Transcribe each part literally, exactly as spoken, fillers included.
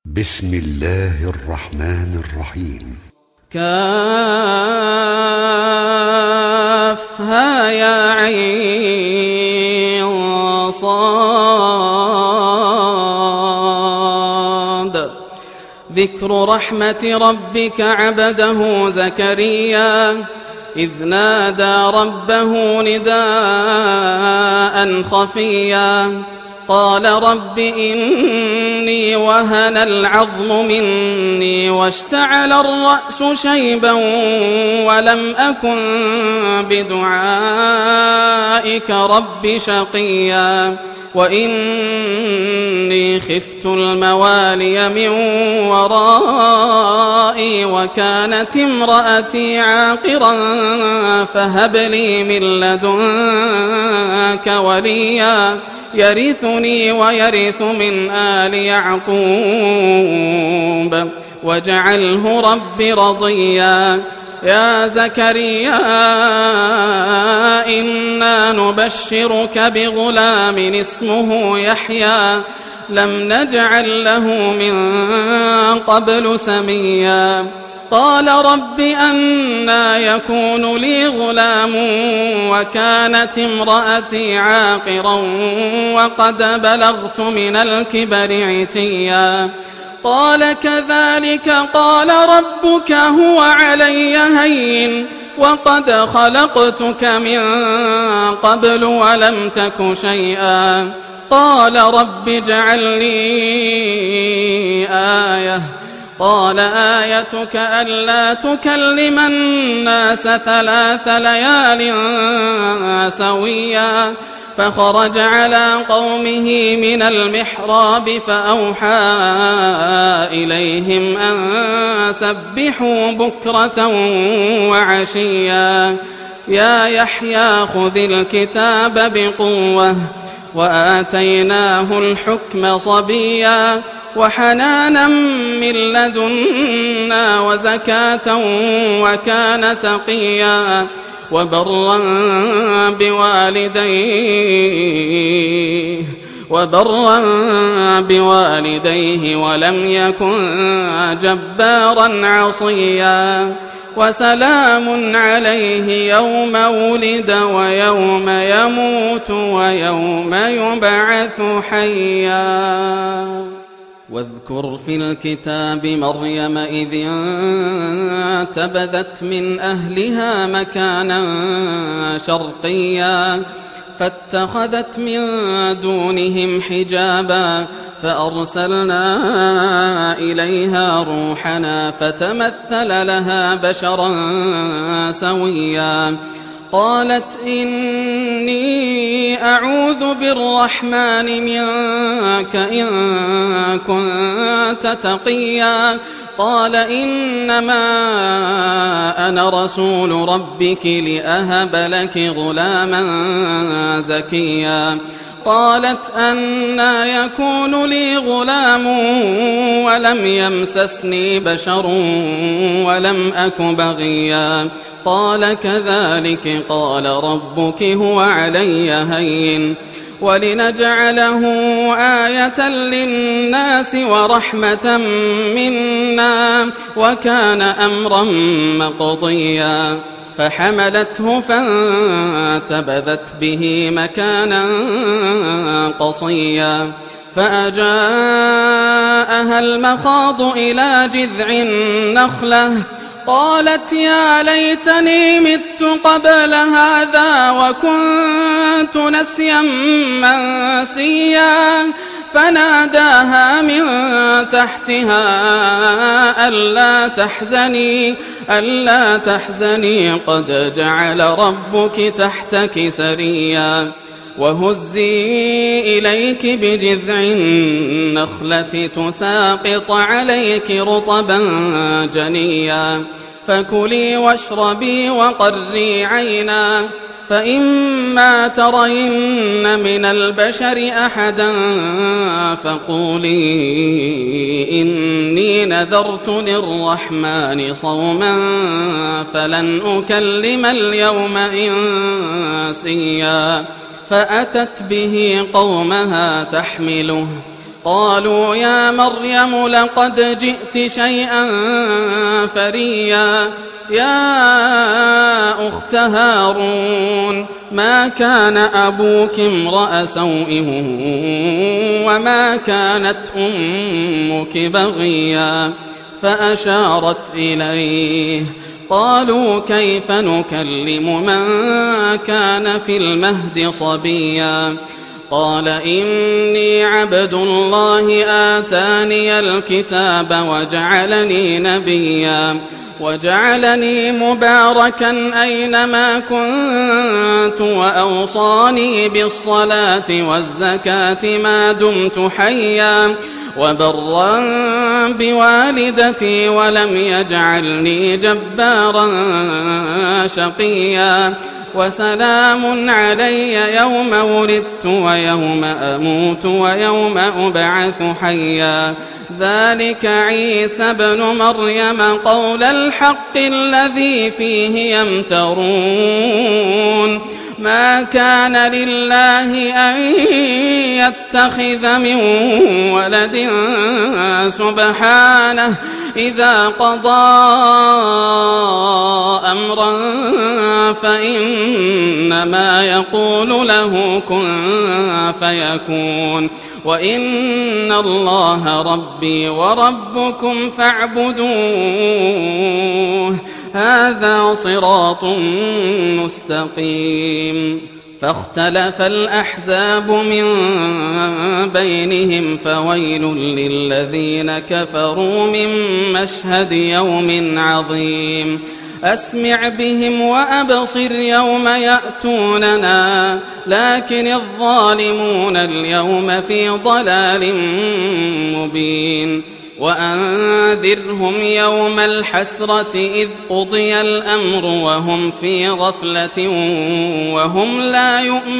بسم الله الرحمن الرحيم. كافها يا عين صاد. ذكر رحمة ربك عبده زكريا إذ نادى ربه نداء خفيا قال رب إني وهن العظم مني واشتعل الرأس شيبا ولم أكن بدعائك رب شقيا وإني خفت الموالي من ورائي وكانت امرأتي عاقرا فهب لي من لدنك وليا يرثني ويرث من آل يعقوب واجعله رب رضيا. يا زكريا إنا نبشرك بغلام اسمه يحيى لم نجعل له من قبل سميا. قال رب أنى يكون لي غلام وكانت امرأتي عاقرا وقد بلغت من الكبر عتيا. قال كذلك قال ربك هو علي هين وقد خلقتك من قبل ولم تك شيئا. قال رب اجعل لي آية قال آيتك ألا تكلم الناس ثلاث ليال سويا. فخرج على قومه من المحراب فأوحى إليهم أن سبحوا بكرة وعشيا. يا يحيى خذ الكتاب بقوة وآتيناه الحكم صبيا وحنانا من لدنا وزكاة وكان تقيا وبرا بوالديه وبرا بوالديه ولم يكن جبارا عصيا. وسلام عليه يوم ولد ويوم يموت ويوم يبعث حيا. واذكر في الكتاب مريم إذ انتبذت من أهلها مكانا شرقيا فاتخذت من دونهم حجابا فأرسلنا إليها روحنا فتمثل لها بشرا سويا. قالت إني أعوذ بالرحمن منك إن كنت تقيا. قال إنما أنا رسول ربك لأهب لك غلاما زكيا. قالت أنى يكون لي غلام ولم يمسسني بشر ولم أك بغيا. قال كذلك قال ربك هو علي هين ولنجعله آية للناس ورحمة منا وكان أمرا مقضيا. فحملته فانتبذت به مكانا قصيا فأجاءها المخاض إلى جذع النخلة قالت يا ليتني مت قبل هذا وكنت نسيا منسيا. فناداها من تحتها ألا تحزني ألا تحزني قد جعل ربك تحتك سريا. وهزي إليك بجذع النخلة تساقط عليك رطبا جنيا. فكلي واشربي وقري عينا فإما ترين من البشر أحدا فقولي إني نذرت للرحمن صوما فلن أكلم اليوم إنسيا. فأتت به قومها تحمله قالوا يا مريم لقد جئت شيئا فريا يا أخت هارون ما كان أبوك امرأ سوء وما كانت أمك بغيا فأشارت إليه قالوا كيف نكلم من كان في المهد صبيا قال إني عبد الله آتاني الكتاب وجعلني نبيا وجعلني مباركا أينما كنت وأوصاني بالصلاة والزكاة ما دمت حيا وبرا بوالدتي ولم يجعلني جبارا شقيا وسلام علي يوم ولدت ويوم أموت ويوم أبعث حيا ذلك عيسى بن مريم قول الحق الذي فيه يمترون ما كان لله أن يتخذ من ولد سبحانه إذا قضى أمرا فإنما يقول له كن فيكون وإن الله ربي وربكم فاعبدوه هذا صراط مستقيم فاختلف الأحزاب من بينهم فويل للذين كفروا من مشهد يوم عظيم أسمع بهم وأبصر يوم يأتوننا لكن الظالمون اليوم في ضلال مبين وأنذرهم يوم الحسرة إذ قضي الأمر وهم في غفلة وهم لا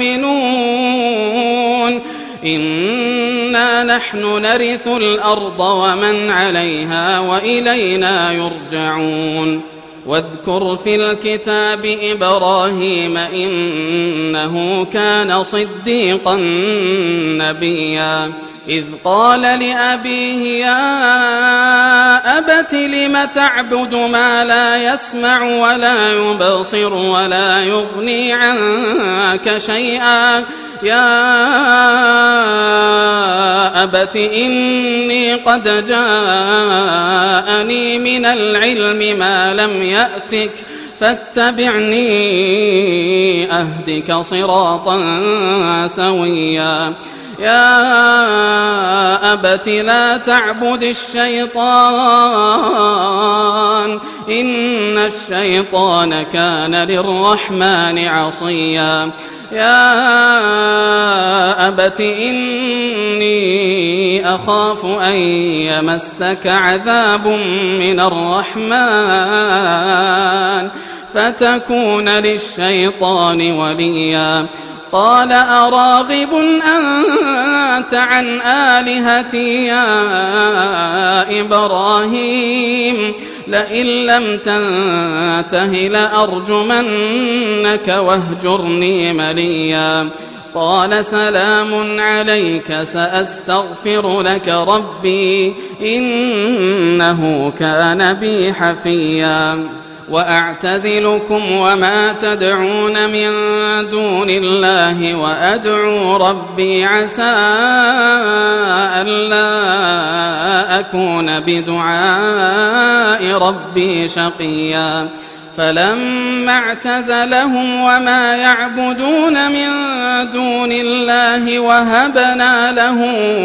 يؤمنون إنا نحن نرث الأرض ومن عليها وإلينا يرجعون واذكر في الكتاب إبراهيم إنه كان صديقا نبيا إذ قال لأبيه يا أبت لم تعبد ما لا يسمع ولا يبصر ولا يغني عنك شيئا يا أبت إني قد جاءني من العلم ما لم يأتك فاتبعني أهدك صراطا سويا يا أبت لا تعبد الشيطان إن الشيطان كان للرحمن عصيا يا أبت إني أخاف أن يمسك عذاب من الرحمن فتكون للشيطان وليا قال أراغب أنت عن آلهتي يا إبراهيم لئن لم تنته لأرجمنك واهجرني مليا قال سلام عليك سأستغفر لك ربي إنه كان بي حفيا وأعتزلكم وما تدعون من دون الله وأدعو ربي عسى ألا أكون بدعاء ربي شقيا فلما اعتزلهم وما يعبدون من دون الله وهبنا له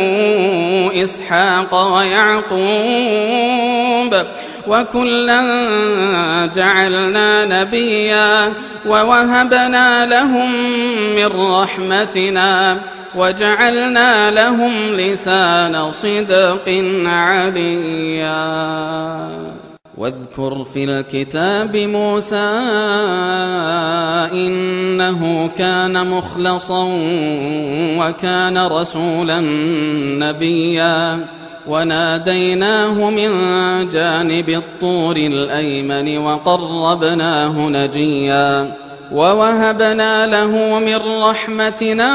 إسحاق ويعقوب وكلا جعلنا نبيا ووهبنا لهم من رحمتنا وجعلنا لهم لسان صدق عليا واذكر في الكتاب موسى إنه كان مخلصا وكان رسولا نبيا وناديناه من جانب الطور الأيمن وقربناه نجيا ووهبنا له من رحمتنا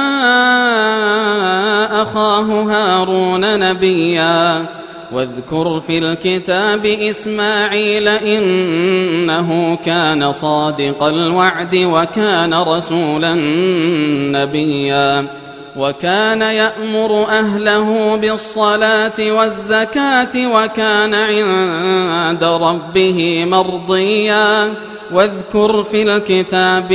أخاه هارون نبيا واذكر في الكتاب إسماعيل إنه كان صادق الوعد وكان رسولا نبيا وكان يأمر أهله بالصلاة والزكاة وكان عند ربه مرضيا واذكر في الكتاب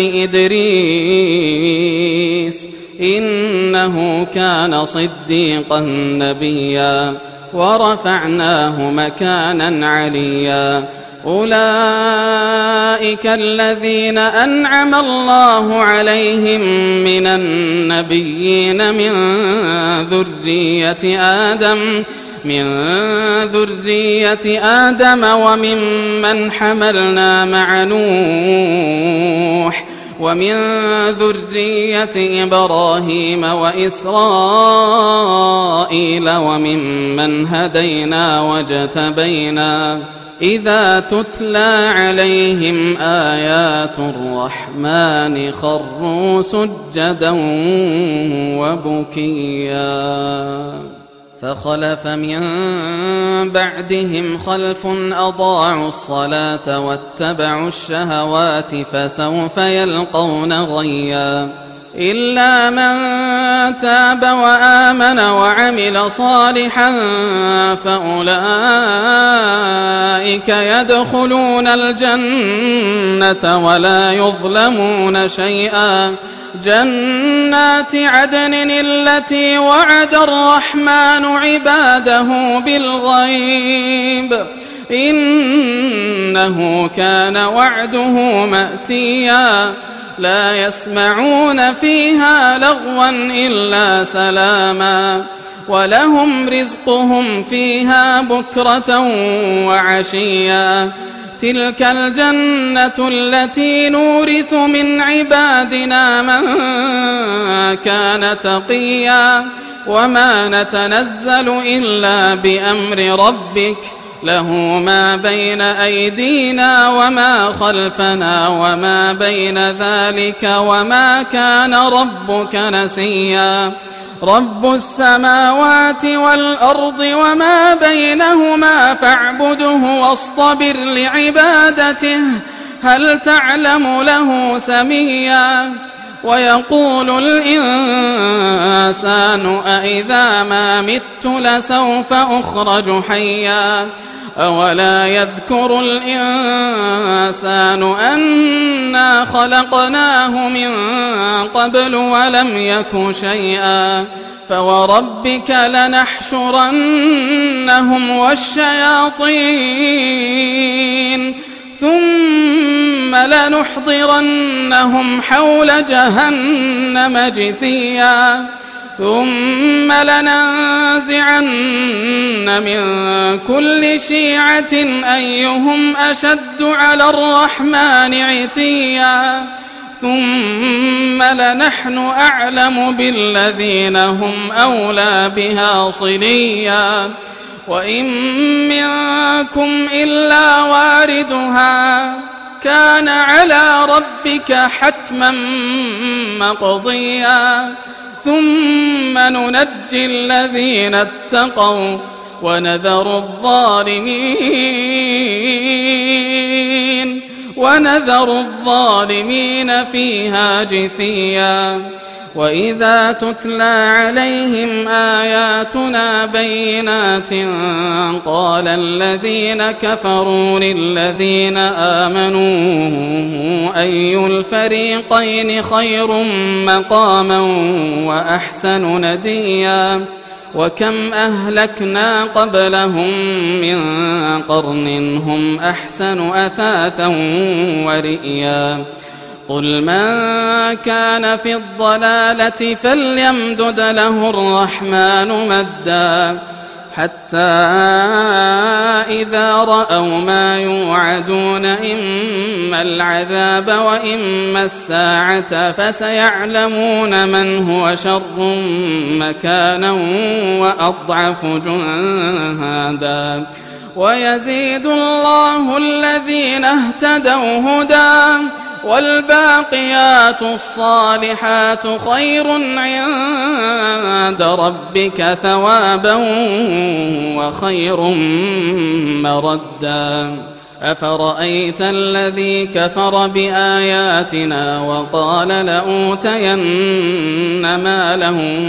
إدريس إنه كان صديقا نبيا ورفعناه مكانا عليا أولئك الذين أنعم الله عليهم من النبيين من ذرية آدم من ذرية آدم وممن حملنا مع نوح ومن ذرية إبراهيم وإسرائيل وممن هدينا واجتبينا إذا تتلى عليهم آيات الرحمن خروا سجدا وبكيا فخلف من بعدهم خلف أضاعوا الصلاة واتبعوا الشهوات فسوف يلقون غيا إلا من تاب وآمن وعمل صالحا فأولئك يدخلون الجنة ولا يظلمون شيئا جنات عدن التي وعد الرحمن عباده بالغيب إنه كان وعده مأتيا لا يسمعون فيها لغوا إلا سلاما ولهم رزقهم فيها بكرة وعشيا تلك الجنة التي نورث من عبادنا من كان تقيا وما نتنزل إلا بأمر ربك له ما بين أيدينا وما خلفنا وما بين ذلك وما كان ربك نسيا رب السماوات والأرض وما بينهما فاعبده واصطبر لعبادته هل تعلم له سميا ويقول الإنسان أإذا ما مت لسوف أخرج حيا أولا يذكر الإنسان أنا خلقناه من قبل ولم يك شيئا فوربك لنحشرنهم والشياطين ثم لنحضرنهم حول جهنم جثيا ثم لننزعن من كل شيعة أيهم أشد على الرحمن عتيا ثم لنحن أعلم بالذين هم أولى بها صليا وإن منكم إلا واردها كان على ربك حتما مقضيا ثم ننجي الذين اتقوا ونذر الظالمين ونذر الظالمين فيها جثيا وإذا تتلى عليهم آياتنا بينات قال الذين كفروا للذين آمنوا أي الفريقين خير مقاما وأحسن نديا وكم أهلكنا قبلهم من قرن هم أحسن أثاثا ورئيا قل من كان في الضلالة فليمدد له الرحمن مدا حتى إذا رأوا ما يوعدون إما العذاب وإما الساعة فسيعلمون من هو شر مكانا وأضعف جهادا ويزيد الله الذين اهتدوا هدى والباقيات الصالحات خير عند ربك ثوابا وخير مردا أفرأيت الذي كفر بآياتنا وقال لأوتين مالا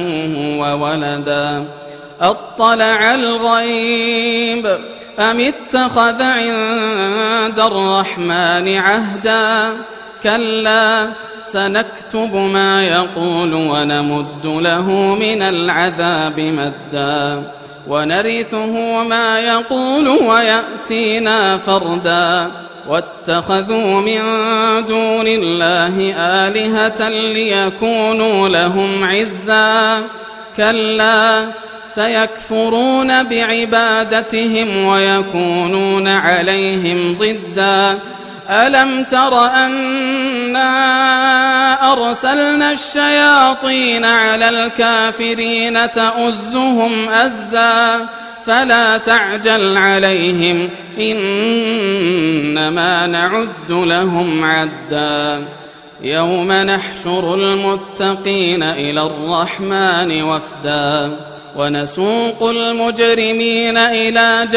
وولدا أطلع الغيب أم اتخذ عند الرحمن عهدا كلا سنكتب ما يقول ونمد له من العذاب مدا ونرثه ما يقول ويأتينا فردا واتخذوا من دون الله آلهة ليكونوا لهم عزا كلا سيكفرون بعبادتهم ويكونون عليهم ضدا ألم تر أنا أرسلنا الشياطين على الكافرين تؤزهم أزا فلا تعجل عليهم إنما نعد لهم عدا يوم نحشر المتقين إلى الرحمن وفدا ونسوق المجرمين إلى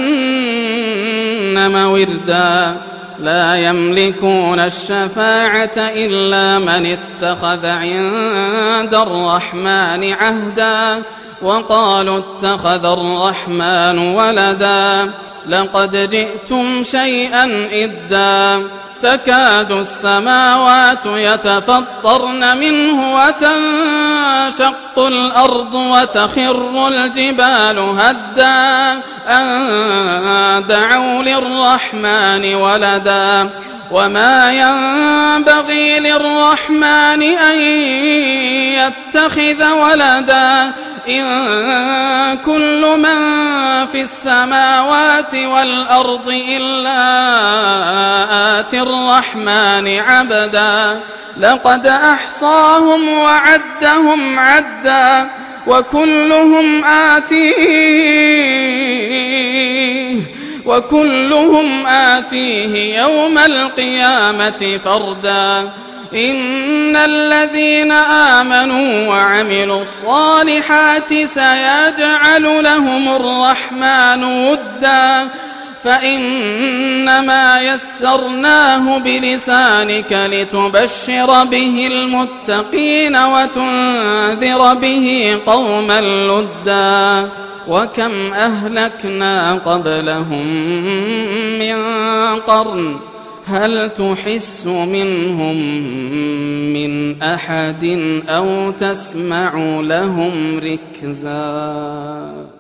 جهنم وردا لا يملكون الشفاعة إلا من اتخذ عند الرحمن عهدا وقالوا اتخذ الرحمن ولدا لقد جئتم شيئا إدا تكاد السماوات يتفطرن منه وتنشق الأرض وتخر الجبال هدا أن دعوا للرحمن ولدا وما ينبغي للرحمن أن يتخذ ولدا إن كل من في السماوات والأرض إلا آتي الرحمن عبدا لقد أحصاهم وعدهم عدا وكلهم آتيه وكلهم آتيه يوم القيامة فردا إن الذين آمنوا وعملوا الصالحات سيجعل لهم الرحمن ودا فإنما يسرناه بلسانك لتبشر به المتقين وتنذر به قوما لدا وكم أهلكنا قبلهم من قرن هل تحس منهم من أحد أو تسمع لهم ركزا.